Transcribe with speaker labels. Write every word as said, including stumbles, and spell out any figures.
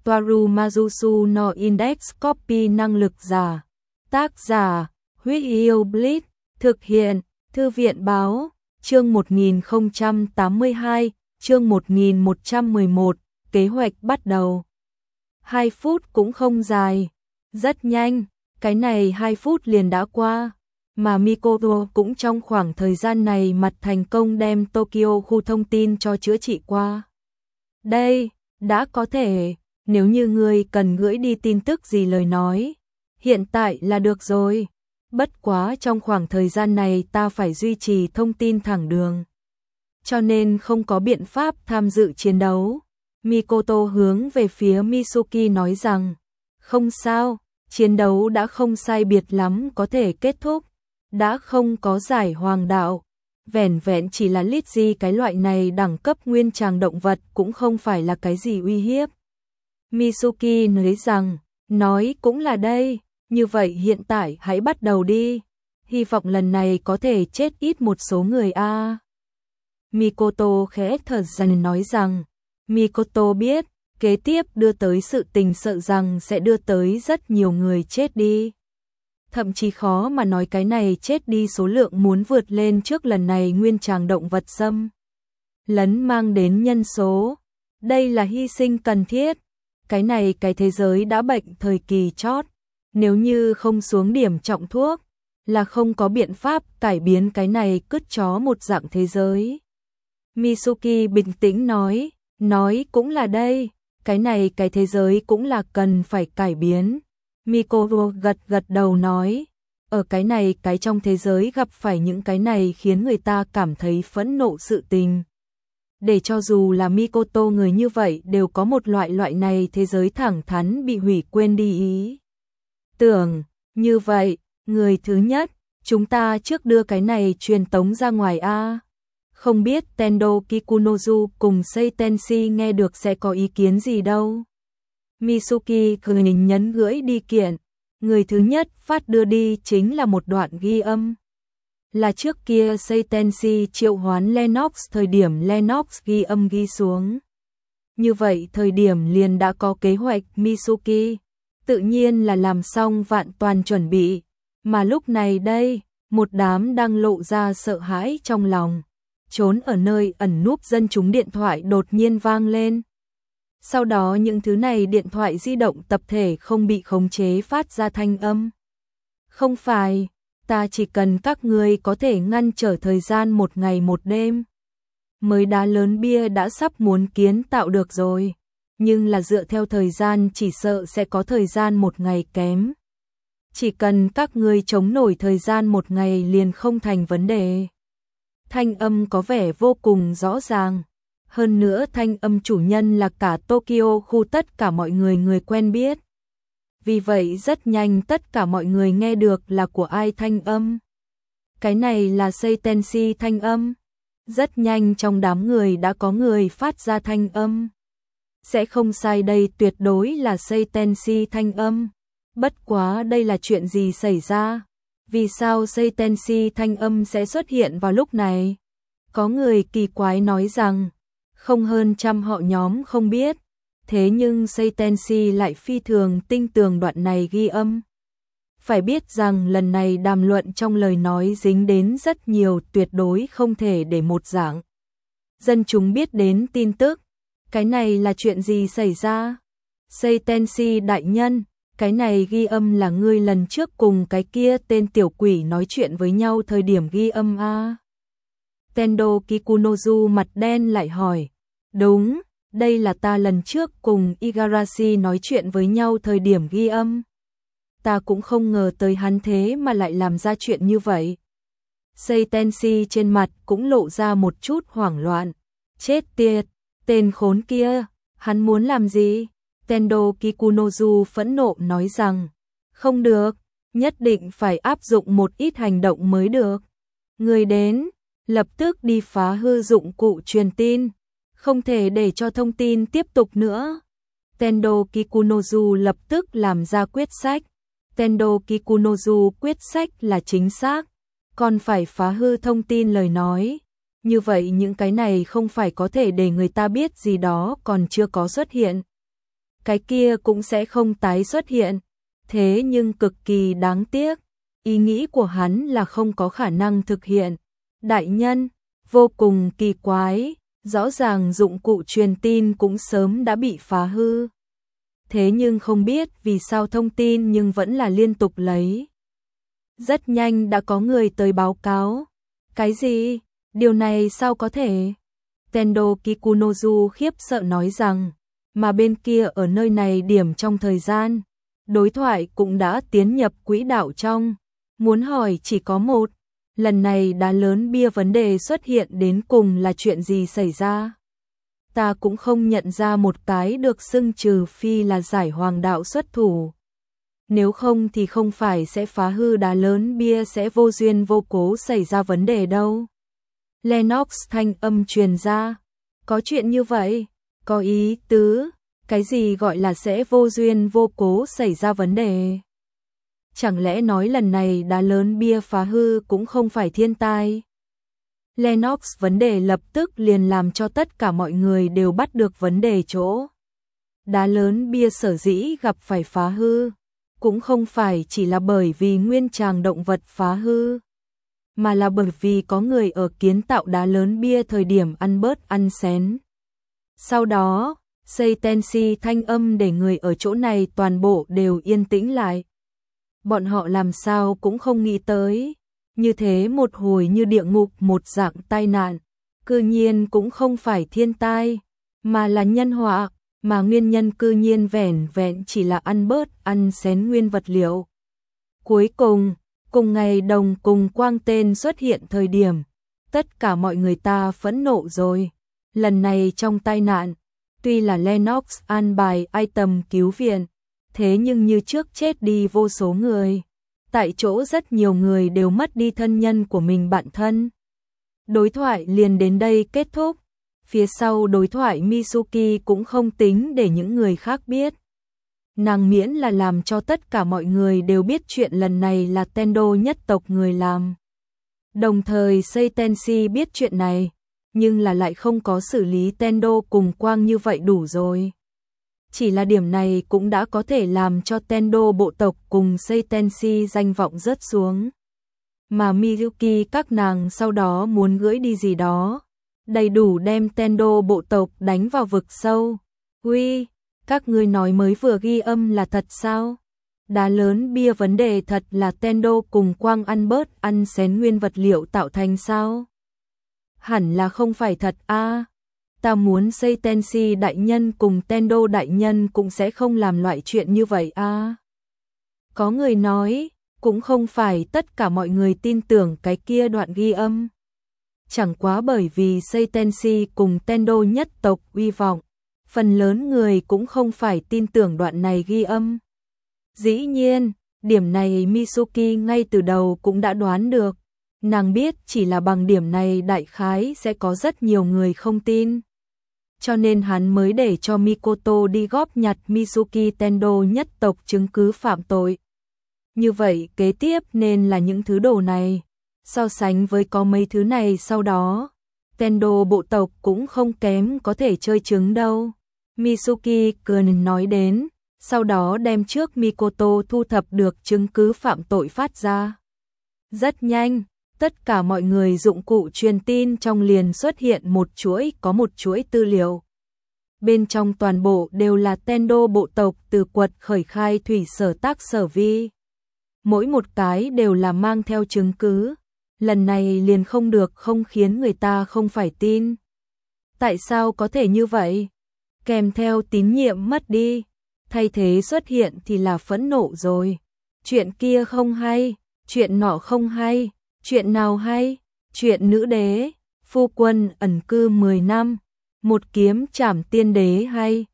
Speaker 1: Toaru Majusu no Index Copy năng lực giả. Tác giả, Huyết Yêu Bleach, thực hiện, Thư viện báo, chương một nghìn không trăm tám mươi hai, chương một nghìn một trăm mười một, kế hoạch bắt đầu. Hai phút cũng không dài, rất nhanh, cái này hai phút liền đã qua, mà Mikoto cũng trong khoảng thời gian này mặt thành công đem Tokyo khu thông tin cho chữa trị qua. Đây, đã có thể, nếu như ngươi cần gửi đi tin tức gì lời nói, hiện tại là được rồi. Bất quá trong khoảng thời gian này ta phải duy trì thông tin thẳng đường, cho nên không có biện pháp tham dự chiến đấu. Mikoto hướng về phía Mitsuki nói rằng, không sao, chiến đấu đã không sai biệt lắm có thể kết thúc, đã không có giải hoàng đạo, vẻn vẹn chỉ là Litchi cái loại này đẳng cấp nguyên tràng động vật cũng không phải là cái gì uy hiếp. Mitsuki nói rằng, nói cũng là đây, như vậy hiện tại hãy bắt đầu đi, hy vọng lần này có thể chết ít một số người a. À. Mikoto khẽ thở dài nói rằng, Mikoto biết, kế tiếp đưa tới sự tình sợ rằng sẽ đưa tới rất nhiều người chết đi. Thậm chí khó mà nói cái này chết đi số lượng muốn vượt lên trước lần này nguyên tràng động vật xâm lấn mang đến nhân số. Đây là hy sinh cần thiết. Cái này cái thế giới đã bệnh thời kỳ chót. Nếu như không xuống điểm trọng thuốc, là không có biện pháp cải biến cái này cứt chó một dạng thế giới. Mitsuki bình tĩnh nói, nói cũng là đây, cái này cái thế giới cũng là cần phải cải biến. Mikoto gật gật đầu nói, ở cái này cái trong thế giới gặp phải những cái này khiến người ta cảm thấy phẫn nộ sự tình. Để cho dù là Mikoto người như vậy đều có một loại loại này thế giới thẳng thắn bị hủy quên đi ý. Tưởng, như vậy, người thứ nhất, chúng ta trước đưa cái này truyền tống ra ngoài a. Không biết Tendo Kikunozu cùng Seitenshi nghe được sẽ có ý kiến gì đâu. Mitsuki cười nhấn gửi đi kiện, người thứ nhất phát đưa đi chính là một đoạn ghi âm. Là trước kia Seitenshi triệu hoán Lennox thời điểm Lennox ghi âm ghi xuống. Như vậy thời điểm liền đã có kế hoạch Mitsuki, tự nhiên là làm xong vạn toàn chuẩn bị, mà lúc này đây, một đám đang lộ ra sợ hãi trong lòng. Trốn ở nơi ẩn núp dân chúng điện thoại đột nhiên vang lên. Sau đó những thứ này điện thoại di động tập thể không bị khống chế phát ra thanh âm. Không phải, ta chỉ cần các ngươi có thể ngăn trở thời gian một ngày một đêm. Mới đá lớn bia đã sắp muốn kiến tạo được rồi, nhưng là dựa theo thời gian chỉ sợ sẽ có thời gian một ngày kém. Chỉ cần các ngươi chống nổi thời gian một ngày liền không thành vấn đề. Thanh âm có vẻ vô cùng rõ ràng. Hơn nữa thanh âm chủ nhân là cả Tokyo khu tất cả mọi người người quen biết. Vì vậy rất nhanh tất cả mọi người nghe được là của ai thanh âm. Cái này là Seitenshi thanh âm. Rất nhanh trong đám người đã có người phát ra thanh âm. Sẽ không sai, đây tuyệt đối là Seitenshi thanh âm. Bất quá đây là chuyện gì xảy ra? Vì sao Seitenshi thanh âm sẽ xuất hiện vào lúc này? Có người kỳ quái nói rằng, không hơn trăm họ nhóm không biết, thế nhưng Seitenshi lại phi thường tinh tường đoạn này ghi âm. Phải biết rằng lần này đàm luận trong lời nói dính đến rất nhiều tuyệt đối không thể để một dạng dân chúng biết đến tin tức. Cái này là chuyện gì xảy ra? Seitenshi đại nhân, cái này ghi âm là ngươi lần trước cùng cái kia tên tiểu quỷ nói chuyện với nhau thời điểm ghi âm a? Tendo Kikunozu mặt đen lại hỏi. Đúng, đây là ta lần trước cùng Igarashi nói chuyện với nhau thời điểm ghi âm. Ta cũng không ngờ tới hắn thế mà lại làm ra chuyện như vậy. Seitenshi trên mặt cũng lộ ra một chút hoảng loạn. Chết tiệt, tên khốn kia, hắn muốn làm gì? Tendo Kikunozu phẫn nộ nói rằng, không được, nhất định phải áp dụng một ít hành động mới được. Người đến, lập tức đi phá hư dụng cụ truyền tin, không thể để cho thông tin tiếp tục nữa. Tendo Kikunozu lập tức làm ra quyết sách. Tendo Kikunozu quyết sách là chính xác, còn phải phá hư thông tin lời nói. Như vậy những cái này không phải có thể để người ta biết gì đó còn chưa có xuất hiện. cái kia cũng sẽ không tái xuất hiện. Thế nhưng cực kỳ đáng tiếc, ý nghĩ của hắn là không có khả năng thực hiện. Đại nhân, vô cùng kỳ quái, rõ ràng dụng cụ truyền tin cũng sớm đã bị phá hư. Thế nhưng không biết vì sao thông tin nhưng vẫn là liên tục lấy. Rất nhanh đã có người tới báo cáo. Cái gì? Điều này sao có thể? Tendo Kikunozu khiếp sợ nói rằng, mà bên kia ở nơi này điểm trong thời gian, đối thoại cũng đã tiến nhập quỹ đạo trong. Muốn hỏi chỉ có một, lần này đá lớn bia vấn đề xuất hiện đến cùng là chuyện gì xảy ra? Ta cũng không nhận ra một cái được xưng trừ phi là giải hoàng đạo xuất thủ. Nếu không thì không phải sẽ phá hư đá lớn bia sẽ vô duyên vô cố xảy ra vấn đề đâu. Lennox thanh âm truyền ra. Có chuyện như vậy? Có ý tứ? Cái gì gọi là sẽ vô duyên vô cố xảy ra vấn đề? Chẳng lẽ nói lần này đá lớn bia phá hư cũng không phải thiên tai? Lennox vấn đề lập tức liền làm cho tất cả mọi người đều bắt được vấn đề chỗ. Đá lớn bia sở dĩ gặp phải phá hư, cũng không phải chỉ là bởi vì nguyên tràng động vật phá hư, mà là bởi vì có người ở kiến tạo đá lớn bia thời điểm ăn bớt ăn xén. Sau đó, Seitenshi thanh âm để người ở chỗ này toàn bộ đều yên tĩnh lại. Bọn họ làm sao cũng không nghĩ tới, như thế một hồi như địa ngục một dạng tai nạn, cư nhiên cũng không phải thiên tai, mà là nhân họa, mà nguyên nhân cư nhiên vẻn vẹn chỉ là ăn bớt ăn xén nguyên vật liệu. Cuối cùng, cùng ngày đồng cùng quang tên xuất hiện thời điểm, tất cả mọi người ta phẫn nộ rồi. Lần này trong tai nạn, tuy là Lennox an bài item cứu viện, thế nhưng như trước chết đi vô số người. Tại chỗ rất nhiều người đều mất đi thân nhân của mình bạn thân. Đối thoại liền đến đây kết thúc. Phía sau đối thoại Mitsuki cũng không tính để những người khác biết. Nàng miễn là làm cho tất cả mọi người đều biết chuyện lần này là Tendo nhất tộc người làm. Đồng thời Seitenshi biết chuyện này, nhưng là lại không có xử lý Tendo cùng Quang như vậy đủ rồi. Chỉ là điểm này cũng đã có thể làm cho Tendo bộ tộc cùng Seitenshi danh vọng rớt xuống. Mà Miyuki các nàng sau đó muốn gửi đi gì đó, đầy đủ đem Tendo bộ tộc đánh vào vực sâu. Uy, các ngươi nói mới vừa ghi âm là thật sao? Đá lớn bia vấn đề thật là Tendo cùng Quang ăn bớt ăn xén nguyên vật liệu tạo thành sao? Hẳn là không phải thật a. À, ta muốn Seitenshi đại nhân cùng Tendo đại nhân cũng sẽ không làm loại chuyện như vậy a. À, có người nói, cũng không phải tất cả mọi người tin tưởng cái kia đoạn ghi âm. Chẳng quá bởi vì Seitenshi cùng Tendo nhất tộc uy vọng, phần lớn người cũng không phải tin tưởng đoạn này ghi âm. Dĩ nhiên, điểm này Mitsuki ngay từ đầu cũng đã đoán được. Nàng biết chỉ là bằng điểm này đại khái sẽ có rất nhiều người không tin. Cho nên hắn mới để cho Mikoto đi góp nhặt Mitsuki Tendo nhất tộc chứng cứ phạm tội. Như vậy kế tiếp nên là những thứ đồ này. So sánh với có mấy thứ này sau đó, Tendo bộ tộc cũng không kém có thể chơi trứng đâu. Mitsuki cười nói đến, sau đó đem trước Mikoto thu thập được chứng cứ phạm tội phát ra. Rất nhanh, tất cả mọi người dụng cụ truyền tin trong liền xuất hiện một chuỗi có một chuỗi tư liệu. Bên trong toàn bộ đều là Tendo bộ tộc từ quật khởi khai thủy sở tác sở vi. Mỗi một cái đều là mang theo chứng cứ. Lần này liền không được không khiến người ta không phải tin. Tại sao có thể như vậy? Kèm theo tín nhiệm mất đi, thay thế xuất hiện thì là phẫn nộ rồi. Chuyện kia không hay, chuyện nọ không hay, chuyện nào hay? Chuyện nữ đế, phu quân ẩn cư mười năm, một kiếm trảm tiên đế hay?